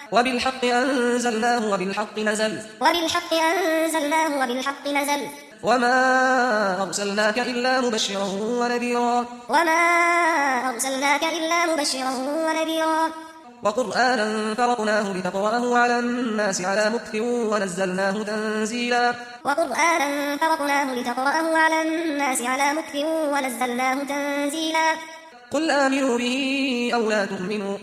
وبالحق أنزلناه وبالحق نزل وما أرسلناك إلا مبشرا ونذيرا وقرآنا فرقناه لتقرأه على الناس على مكث ونزلناه تنزيلا قل آمنوا به أو لا تؤمنوا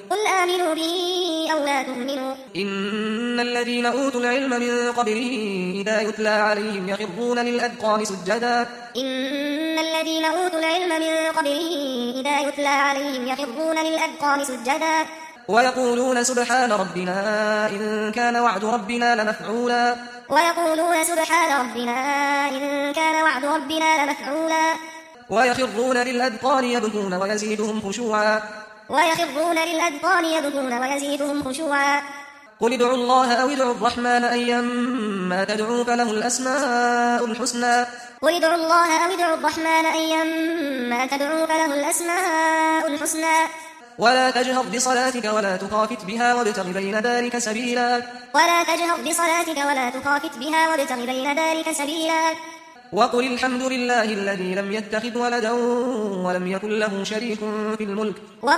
إن الذين أوتوا العلم من قبله إذا يتلى عليهم يخرون للأذقان سجدا ويقولون سبحان ربنا إن كان وعد ربنا لمفعولا ويخرون للأذقان يبكون ويزيدهم خشوعا قل ادعوا الله أو ادعوا الرحمن أيما تدعوا فله الأسماء الحسنى ولا تجهر بصلاتك ولا تخافت بها وابتغ بين ذلك سبيلا وقل الحمد لله الذي لم يتخذ ولدا ولم يكن له شريك في الملك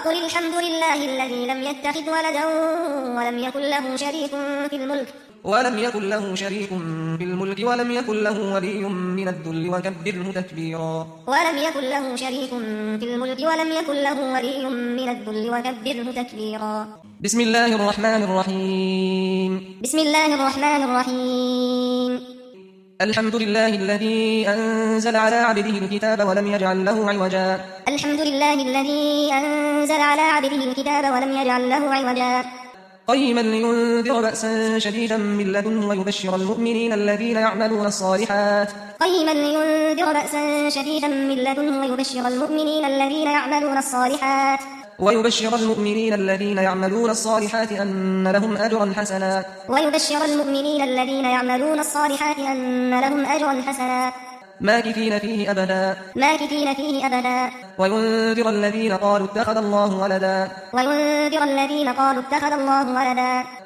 ولم يكن له ولي من الذل وكبره تكبيرا بسم الله الرحمن الرحيم الحمد لله الذي أنزل على عبده الكتاب ولم يجعل له عوجا قيما لينذر بأسا شديدا من لدنه ويبشر المؤمنين الذين يعملون الصالحات أن لهم أجرا حسنا ماكثين فيه أبدا وينذر الذين قالوا اتخذ الله ولدا